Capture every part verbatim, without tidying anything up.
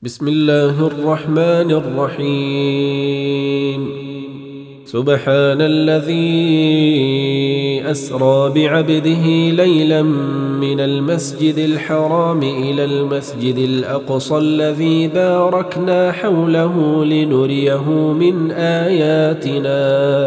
بسم الله الرحمن الرحيم. سبحان الذي أسرى بعبده ليلا من المسجد الحرام إلى المسجد الأقصى الذي باركنا حوله لنريه من آياتنا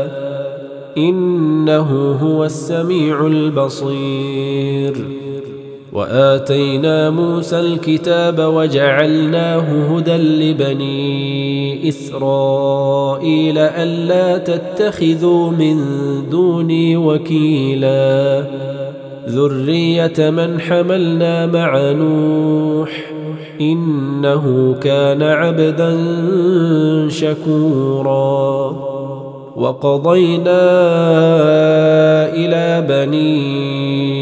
إنه هو السميع البصير. وآتينا موسى الكتاب وجعلناه هدى لبني إسرائيل ألا تتخذوا من دوني وكيلا ذرية من حملنا مع نوح إنه كان عبدا شكورا. وقضينا إلى بني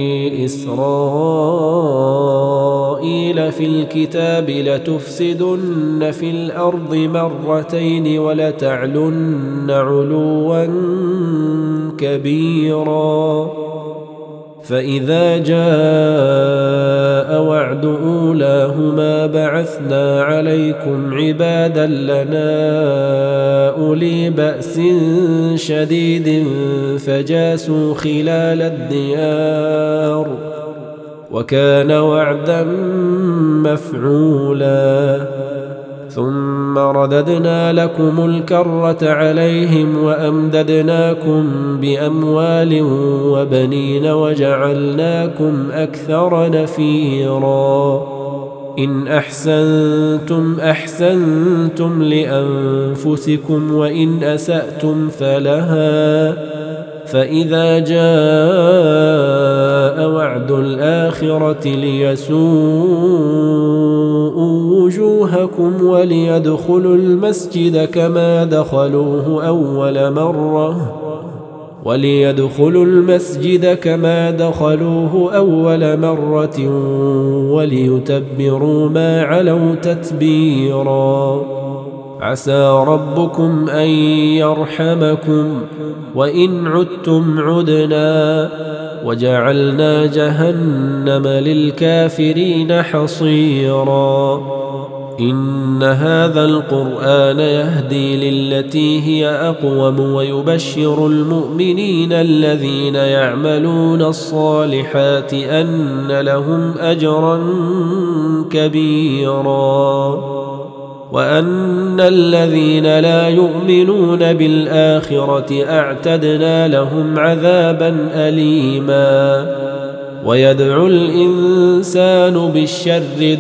إسرائيل في الكتاب لتفسدن في الأرض مرتين ولتعلن علوا كبيرا. فإذا جاء وعد أولاهما بعثنا عليكم عبادا لنا أولي بأس شديد فجاسوا خلال الديار وكان وعدا مفعولا. ثم رددنا لكم الكرة عليهم وأمددناكم بأموال وبنين وجعلناكم أكثر نفيرا. إن أحسنتم أحسنتم لأنفسكم وإن أسأتم فلها. فإذا جاء وعد الآخرة ليسوءوا وجوهكم وليدخلوا المسجد كما دخلوه أول مرة وليدخلوا المسجد كما دخلوه أول مرة وليتبروا ما علوا تتبيرا. عسى ربكم أن يرحمكم وإن عدتم عدنا وجعلنا جهنم للكافرين حصيرا. إن هذا القرآن يهدي للتي هي أقوم ويبشر المؤمنين الذين يعملون الصالحات أن لهم أجرا كبيرا وأن الذين لا يؤمنون بالآخرة أعتدنا لهم عذابا أليما. ويدعو الإنسان بالشر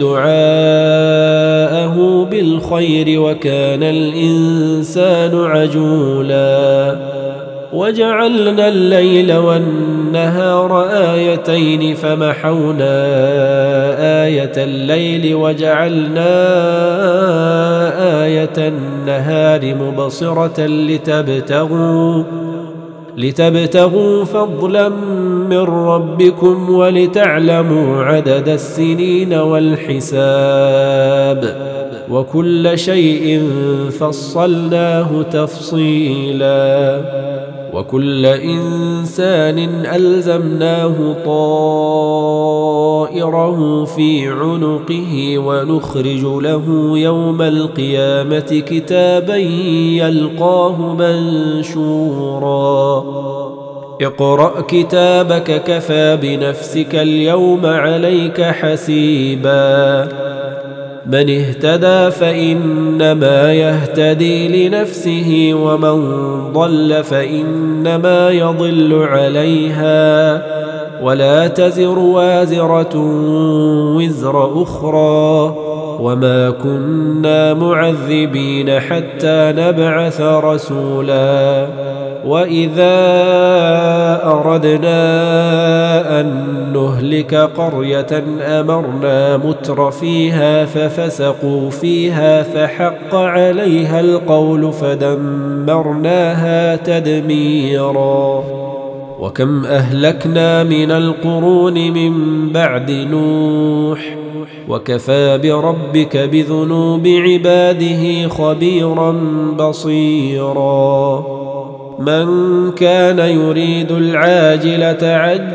دعاءه بالخير وكان الإنسان عجولا. وجعلنا الليل والنهار آيتين فمحونا آية الليل وجعلنا آية النهار مبصرة لتبتغوا لتبتغوا فضلا من ربكم ولتعلموا عدد السنين والحساب وكل شيء فصلناه تفصيلا. وكل إنسان ألزمناه طائره في عنقه ونخرج له يوم القيامة كتابا يلقاه منشورا. اقرأ كتابك كفى بنفسك اليوم عليك حسيبا. من اهتدى فإنما يهتدي لنفسه ومن ضل فإنما يضل عليها ولا تزر وازرة وزر أخرى وما كنا معذبين حتى نبعث رسولا. وإذا أردنا أن نهلك قرية أمرنا متر فيها ففسقوا فيها فحق عليها القول فدمرناها تدميرا. وكم أهلكنا من القرون من بعد نوح وكفى بربك بذنوب عباده خبيرا بصيرا. من كان يريد العاجلة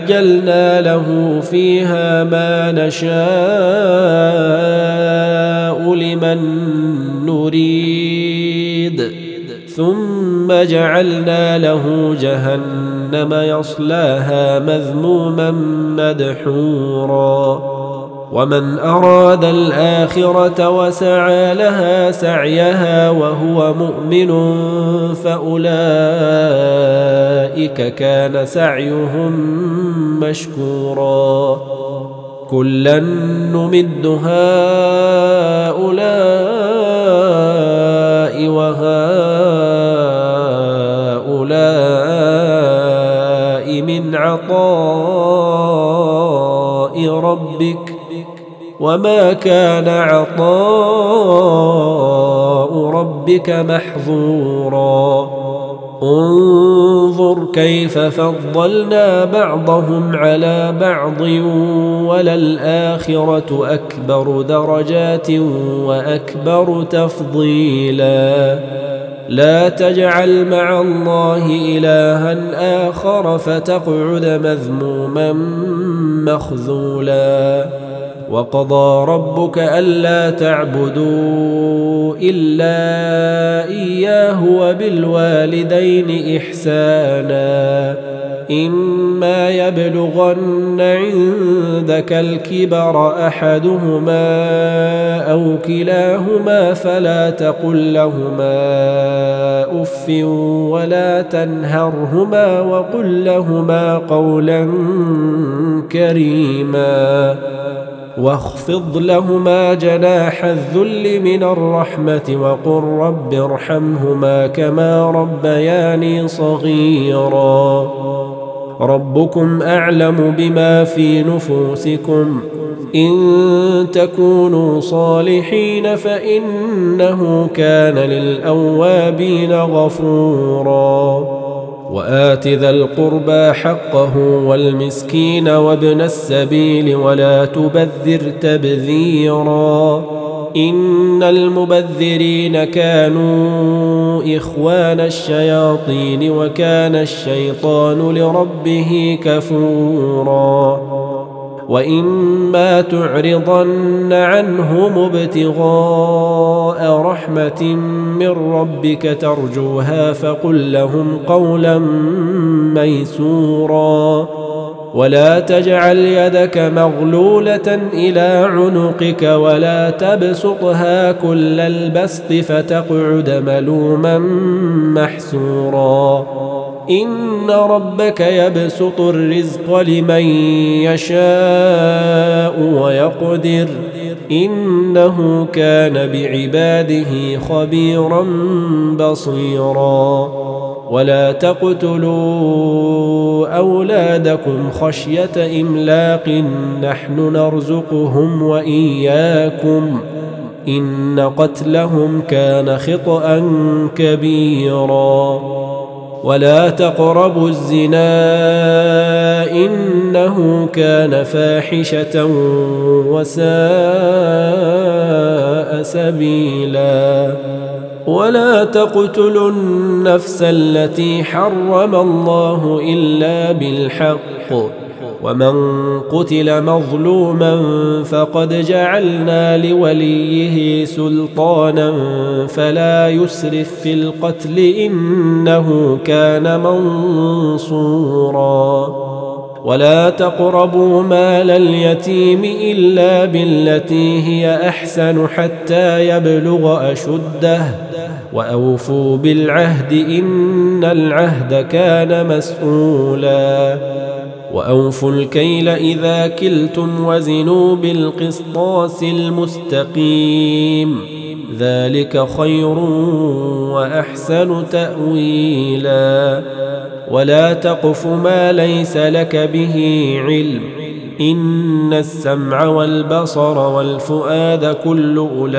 عجلنا له فيها ما نشاء لمن نريد ثم جعلنا له جهنم يصلاها مذموما مدحورا ومن أراد الآخرة وسعى لها سعيها وهو مؤمن فأولئك كان سعيهم مشكورا كلا نمد هؤلاء وهؤلاء من عطاء ربك وما كان عطاء ربك محظورا انظر كيف فضلنا بعضهم على بعض وللآخرة أكبر درجات وأكبر تفضيلا لا تجعل مع الله إلها آخر فتقعد مذموما مخذولا وقضى ربك ألا تعبدوا إلا إياه وبالوالدين إحسانا إما يبلغن عندك الكبر أحدهما أو كلاهما فلا تقل لهما أف ولا تنهرهما وقل لهما قولا كريما واخفض لهما جناح الذل من الرحمة وقل رب ارحمهما كما ربياني صغيرا ربكم أعلم بما في نفوسكم إن تكونوا صالحين فإنه كان للأوابين غفورا وآت ذا القربى حقه والمسكين وابن السبيل ولا تبذر تبذيرا إن المبذرين كانوا إخوان الشياطين وكان الشيطان لربه كفورا وإما تعرضن عنهم ابتغاء رحمة من ربك ترجوها فقل لهم قولا ميسورا ولا تجعل يدك مغلولة إلى عنقك ولا تبسطها كل البسط فتقعد ملوما محسورا إن ربك يبسط الرزق لمن يشاء ويقدر إنه كان بعباده خبيرا بصيرا ولا تقتلوا أولادكم خشية إملاق نحن نرزقهم وإياكم إن قتلهم كان خطأ كبيرا ولا تقربوا الزنا إنه كان فاحشة وساء سبيلا ولا تقتلوا النفس التي حرم الله إلا بالحق ومن قتل مظلوما فقد جعلنا لوليه سلطانا فلا يسرف في القتل إنه كان منصورا ولا تقربوا مال اليتيم إلا بالتي هي أحسن حتى يبلغ أشده وأوفوا بالعهد إن العهد كان مسؤولا وأوفوا الكيل إذا كلتم وزنوا بالقسطاس المستقيم ذلك خير وأحسن تأويلا ولا تقف ما ليس لك به علم إن السمع والبصر والفؤاد كل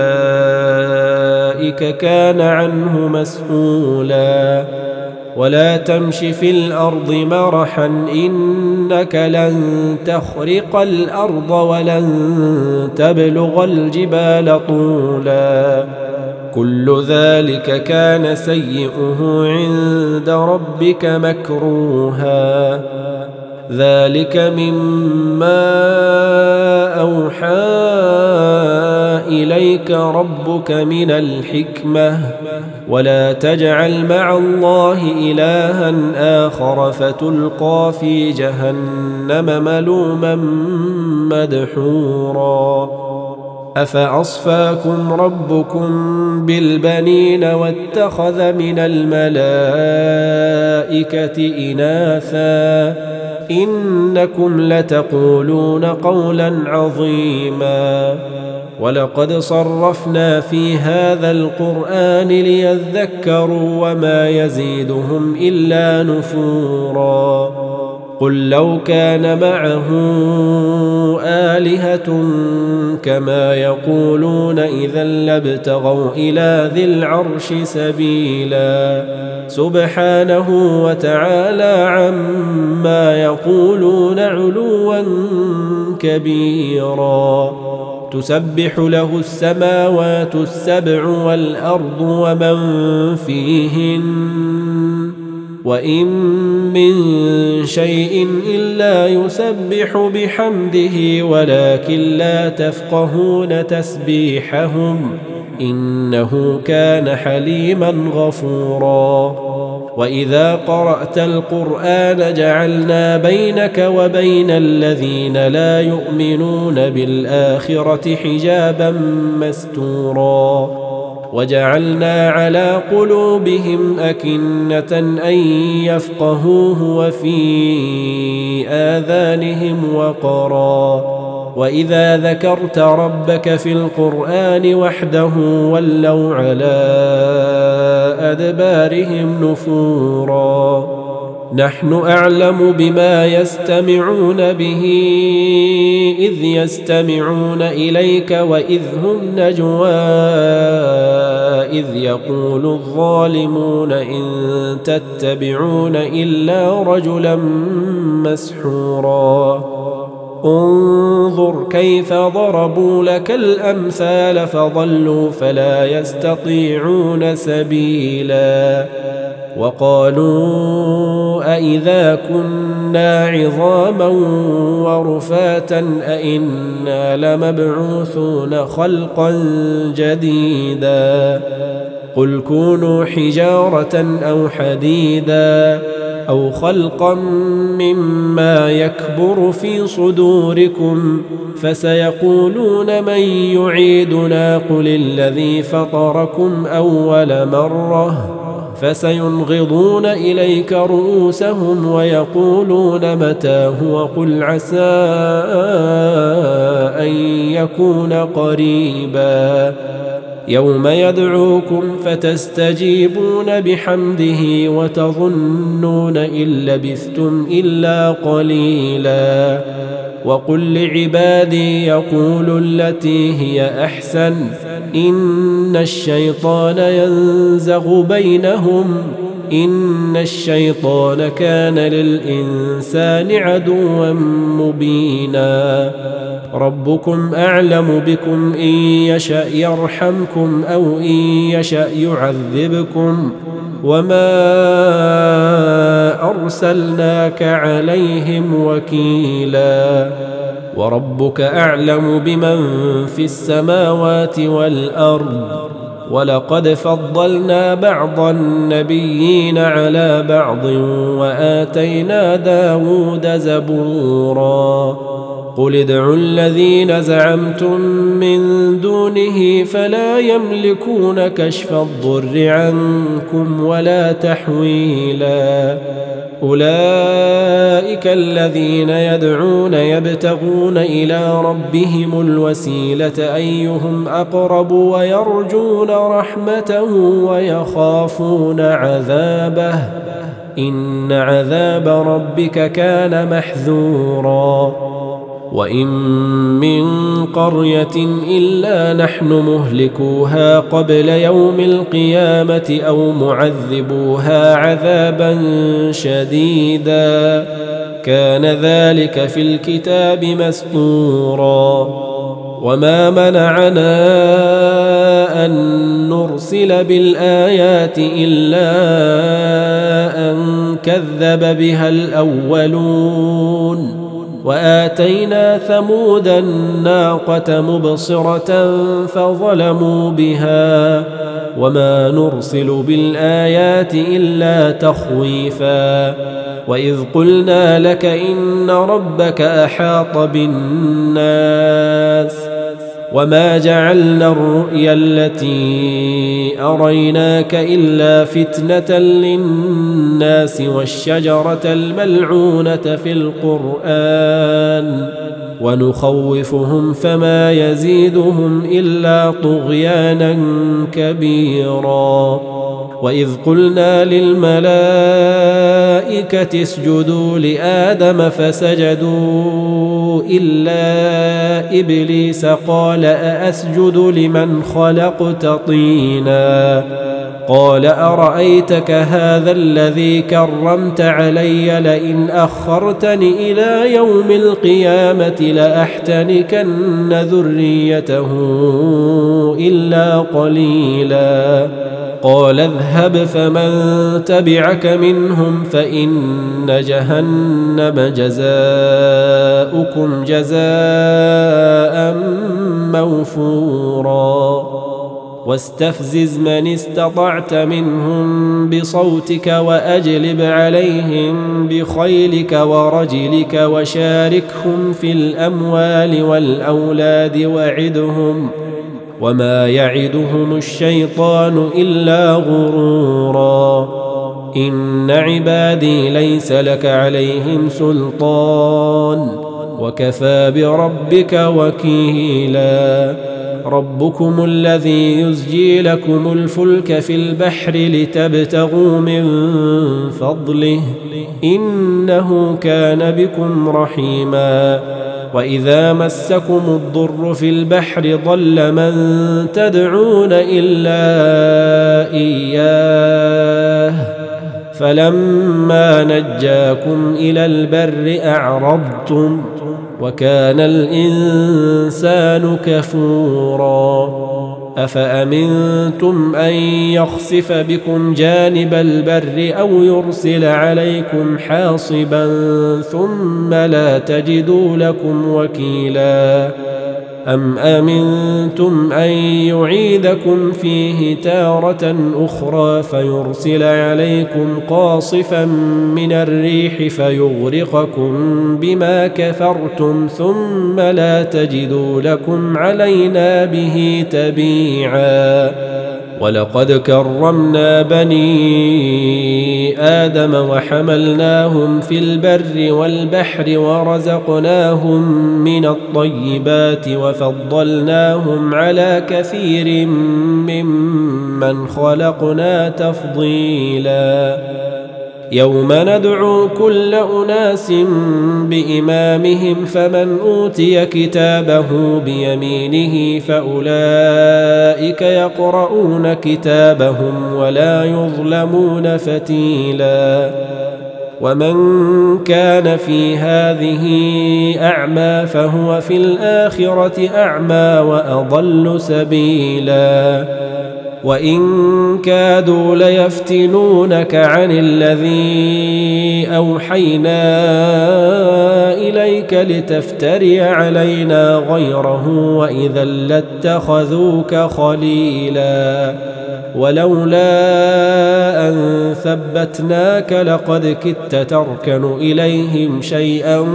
أولئك كان عنه مسؤولا ولا تمش في الأرض مرحا إنك لن تخرق الأرض ولن تبلغ الجبال طولا كل ذلك كان سيئه عند ربك مكروها ذلك مما أوحى إليك ربك من الحكمة ولا تجعل مع الله إلها آخر فتلقى في جهنم ملوما مدحورا أفأصفاكم ربكم بالبنين واتخذ من الملائكة إناثا إنكم لتقولون قولا عظيما ولقد صرفنا في هذا القرآن ليذكروا وما يزيدهم إلا نفورا قل لو كان معه آلهة كما يقولون إذا لابتغوا إلى ذي العرش سبيلا سبحانه وتعالى عما يقولون علوا كبيرا تسبح له السماوات السبع والأرض ومن فيهن وإن من شيء إلا يسبح بحمده ولكن لا تفقهون تسبيحهم إنه كان حليما غفورا وإذا قرأت القرآن جعلنا بينك وبين الذين لا يؤمنون بالآخرة حجابا مستورا وجعلنا على قلوبهم أكنة أن يفقهوه وفي آذانهم وقرا وإذا ذكرت ربك في القرآن وحده ولوا على أدبارهم نفورا نحن أعلم بما يستمعون به إذ يستمعون إليك وإذ هم نجوى إذ يقول الظالمون إن تتبعون إلا رجلا مسحورا انظر كيف ضربوا لك الأمثال فضلوا فلا يستطيعون سبيلا وقالوا أئذا كنا عظاما ورفاتا أئنا لمبعوثون خلقا جديدا قل كونوا حجارة أو حديدا أو خلقا مما يكبر في صدوركم فسيقولون من يعيدنا قل الذي فطركم أول مرة فسينغضون إليك رؤوسهم ويقولون متى هو قل عسى أن يكون قريبا يوم يدعوكم فتستجيبون بحمده وتظنون إن لبثتم إلا قليلا وقل لعبادي يقولوا التي هي أحسن إن الشيطان ينزغ بينهم إن الشيطان كان للإنسان عدوا مبينا ربكم أعلم بكم إن يشأ يرحمكم أو إن يشأ يعذبكم وما أرسلناك عليهم وكيلا وربك أعلم بمن في السماوات والأرض ولقد فضلنا بعض النبيين على بعض وآتينا داود زبورا قل ادعوا الذين زعمتم من دونه فلا يملكون كشف الضر عنكم ولا تحويلا أولئك الذين يدعون يبتغون إلى ربهم الوسيلة أيهم أقرب ويرجون رحمته ويخافون عذابه إن عذاب ربك كان محذورا وإن من قرية إلا نحن مهلكوها قبل يوم القيامة أو معذبوها عذابا شديدا كان ذلك في الكتاب مسطورا وما منعنا أن نرسل بالآيات إلا أن كذب بها الأولون وآتينا ثمود الناقة مبصرة فظلموا بها وما نرسل بالآيات إلا تخويفا وإذ قلنا لك إن ربك أحاط بالناس وما جعلنا الرؤيا التي أريناك إلا فتنة للناس والشجرة الملعونة في القرآن ونخوفهم فما يزيدهم إلا طغيانا كبيرا وإذ قلنا للملائكة اسجدوا لآدم فسجدوا إلا إبليس قال أأسجد لمن خلقت طينا قال أرأيتك هذا الذي كرمت علي لئن أخرتني إلى يوم القيامة لأحتنكن ذريته إلا قليلا قال اذهب فمن تبعك منهم فإن جهنم جزاؤكم جزاء موفورا واستفزز من استطعت منهم بصوتك وأجلب عليهم بخيلك ورجلك وشاركهم في الأموال والأولاد وعدهم وما يعدهم الشيطان إلا غرورا إن عبادي ليس لك عليهم سلطان وكفى بربك وكيلا ربكم الذي يزجي لكم الفلك في البحر لتبتغوا من فضله إنه كان بكم رحيما وإذا مسكم الضر في البحر ضل من تدعون إلا إياه فلما نجاكم إلى البر أعرضتم وكان الإنسان كفورا أفأمنتم أن يخسف بكم جانب البر أو يرسل عليكم حاصبا ثم لا تجدوا لكم وكيلا أم أمنتم أن يعيدكم فيه تارة أخرى فيرسل عليكم قاصفا من الريح فيغرقكم بما كفرتم ثم لا تجدوا لكم علينا به تبيعا ولقد كرمنا بني آدم وحملناهم في البر والبحر ورزقناهم من الطيبات وفضلناهم على كثير ممن خلقنا تفضيلا يوم ندعو كل أناس بإمامهم فمن أوتي كتابه بيمينه فأولئك يقرؤون كتابهم ولا يظلمون فتيلا ومن كان في هذه أعمى فهو في الآخرة أعمى وأضل سبيلا وإن كادوا ليفتنونك عن الذي أوحينا إليك لتفتري علينا غيره وإذا لاتخذوك خليلا ولولا أن ثبتناك لقد كدت تركن إليهم شيئا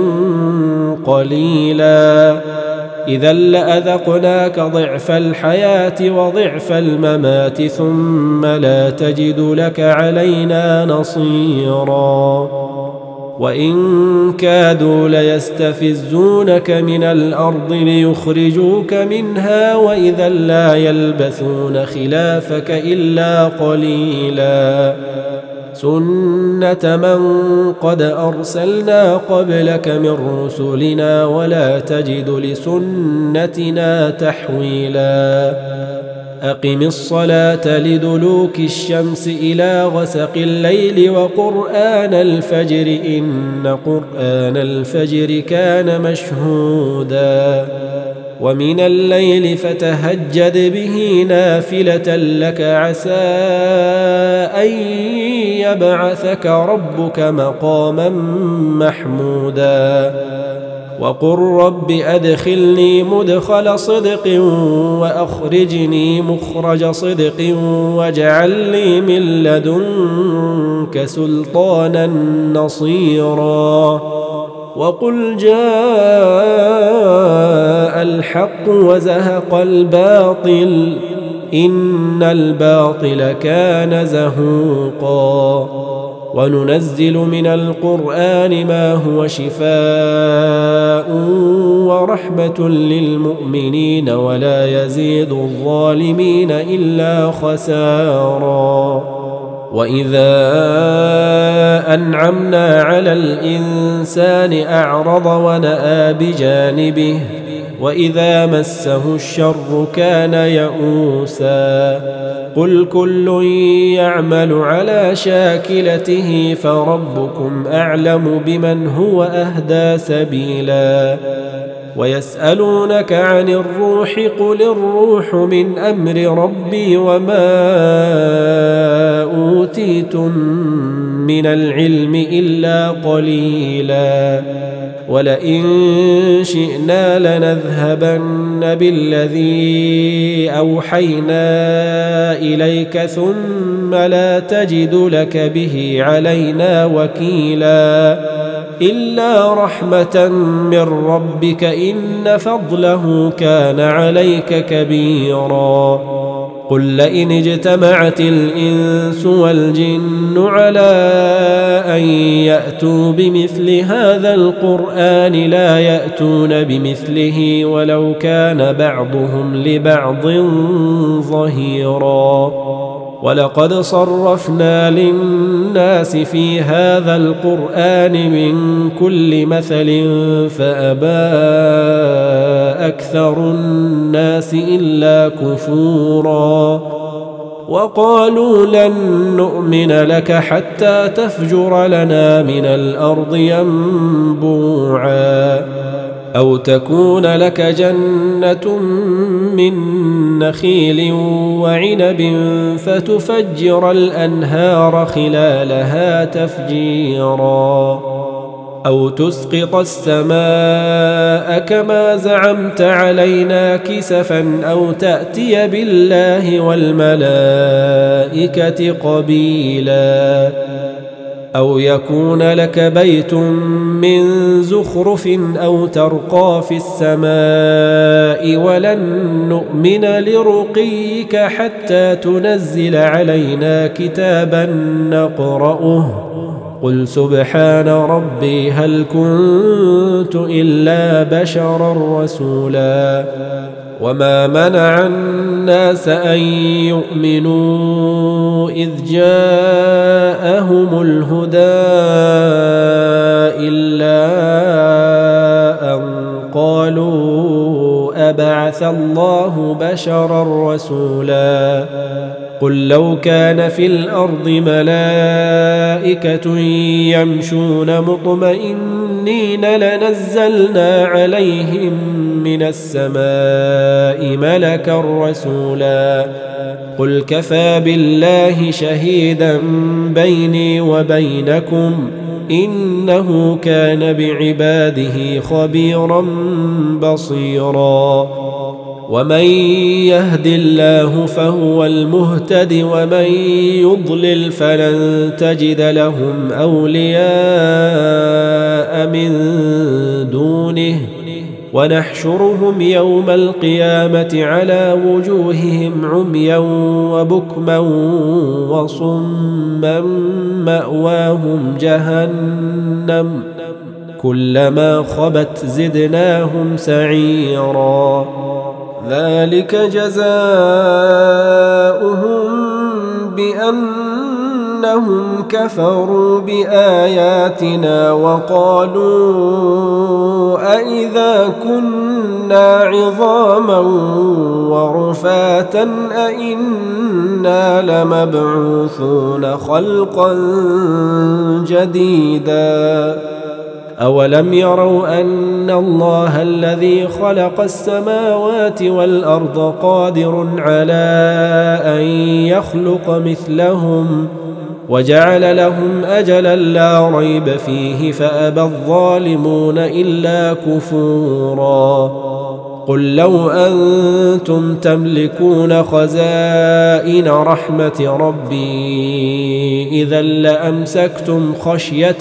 قليلا إذا لأذقناك ضعف الحياة وضعف الممات ثم لا تجد لك علينا نصيرا وإن كادوا ليستفزونك من الأرض ليخرجوك منها وإذا لا يلبثون خلافك إلا قليلا سنة من قد أرسلنا قبلك من رسلنا ولا تجد لسنتنا تحويلا أقم الصلاة لدلوك الشمس إلى غسق الليل وقرآن الفجر إن قرآن الفجر كان مشهودا ومن الليل فتهجد به نافلة لك عسى أن يبعثك ربك مقاما محمودا وقل رب أدخلني مدخل صدق وأخرجني مخرج صدق واجعل لي من لدنك سلطانا نصيرا وقل جاء الحق وزهق الباطل إن الباطل كان زهوقا وننزل من القرآن ما هو شفاء ورحمة للمؤمنين ولا يزيد الظالمين إلا خسارا وإذا أنعمنا على الإنسان أعرض ونأى بجانبه وإذا مسه الشر كان يئوسا قل كل يعمل على شاكلته فربكم أعلم بمن هو أهدى سبيلا ويسألونك عن الروح قل الروح من أمر ربي وما أوتيتم من العلم إلا قليلا ولئن شئنا لنذهبن بالذي أوحينا إليك ثم لا تجد لك به علينا وكيلا إلا رحمة من ربك إن فضله كان عليك كبيرا قل لئن اجتمعت الإنس والجن على أن يأتوا بمثل هذا القرآن لا يأتون بمثله ولو كان بعضهم لبعض ظهيرا ولقد صرفنا للناس في هذا القرآن من كل مثل فأبى أكثر الناس إلا كفورا وقالوا لن نؤمن لك حتى تفجر لنا من الأرض ينبوعا أو تكون لك جنة من نخيل وعنب فتفجر الأنهار خلالها تفجيرا أو تسقط السماء كما زعمت علينا كسفا أو تأتي بالله والملائكة قبيلا أو يكون لك بيت من زخرف أو ترقى في السماء ولن نؤمن لرقيك حتى تنزل علينا كتابا نقرأه قل سبحان ربي هل كنت إلا بشرا رسولا وما منع الناس أن يؤمنوا إذ جاءهم الهدى إلا أن قالوا أبعث الله بشرا رسولا قل لو كان في الأرض ملائكة يمشون مطمئنين لنزلنا عليهم من السماء ملكا رسولا قل كفى بالله شهيدا بيني وبينكم إنه كان بعباده خبيرا بصيرا ومن يهد الله فهو المهتد ومن يضلل فلن تجد لهم أولياء من دونه ونحشرهم يوم القيامة على وجوههم عميا وبكما وصما مأواهم جهنم كلما خبت زدناهم سعيرا ذلك جزاؤهم بأنهم كفروا بآياتنا وقالوا أئذا كنا عظاما ورفاتا أئنا لمبعوثون خلقا جديدا أولم يروا أن الله الذي خلق السماوات والأرض قادر على أن يخلق مثلهم وجعل لهم أجلا لا ريب فيه فأبى الظالمون إلا كفورا قل لو أنتم تملكون خزائن رحمة ربي إذا لأمسكتم خشية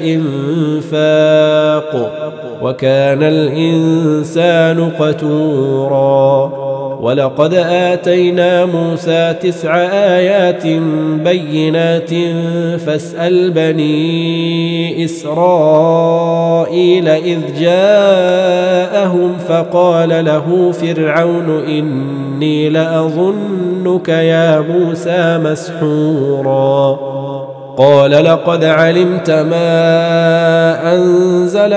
الإنفاق وكان الإنسان قتورا ولقد آتينا موسى تسع آيات بينات فاسأل بني إسرائيل إذ جاءهم فقال له فرعون إني لأظنك يا موسى مسحورا قال لقد علمت ما أنزل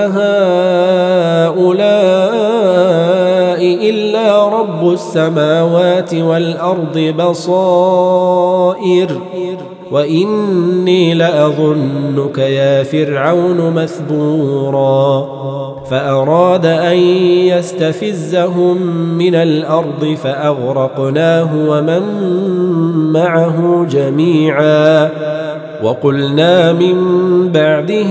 هؤلاء إلا رب السماوات والأرض بصائر وإني لأظنك يا فرعون مثبورا فأراد أن يستفزهم من الأرض فأغرقناه ومن معه جميعا وقلنا من بعده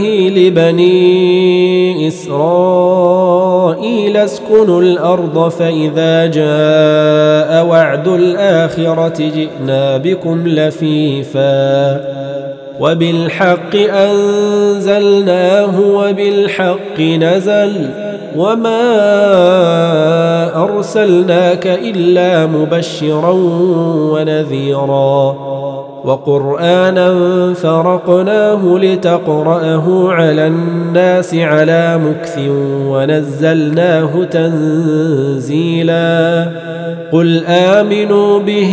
لبني إسرائيل اسكنوا الأرض فإذا جاء وعد الآخرة جئنا بكم لفيفا وبالحق أنزلناه وبالحق نزل وما أرسلناك إلا مبشرا ونذيرا وقرآنا فرقناه لتقرأه على الناس على مكث ونزلناه تنزيلا قل آمنوا به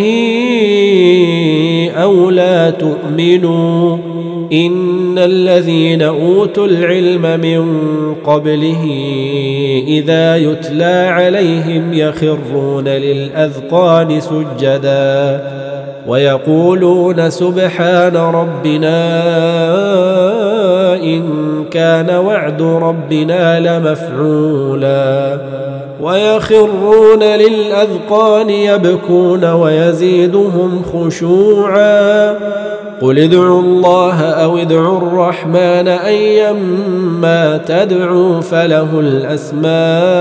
أو لا تؤمنوا إن الذين أوتوا العلم من قبله إذا يتلى عليهم يخرون للأذقان سجدا ويقولون سبحان ربنا إن كان وعد ربنا لمفعولا ويخرون للأذقان يبكون ويزيدهم خشوعا قل ادعوا الله أو ادعوا الرحمن أيما تدعوا فله الأسماء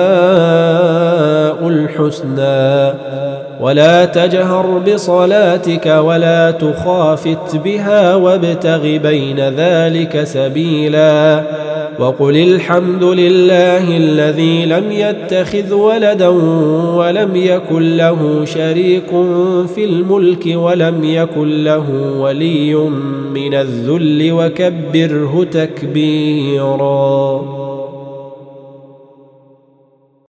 الحسنى ولا تجهر بصلاتك ولا تخافت بها وابتغ بين ذلك سبيلا وقل الحمد لله الذي لم يتخذ ولدا ولم يكن له شريك في الملك ولم يكن له ولي من الذل وكبره تكبيرا.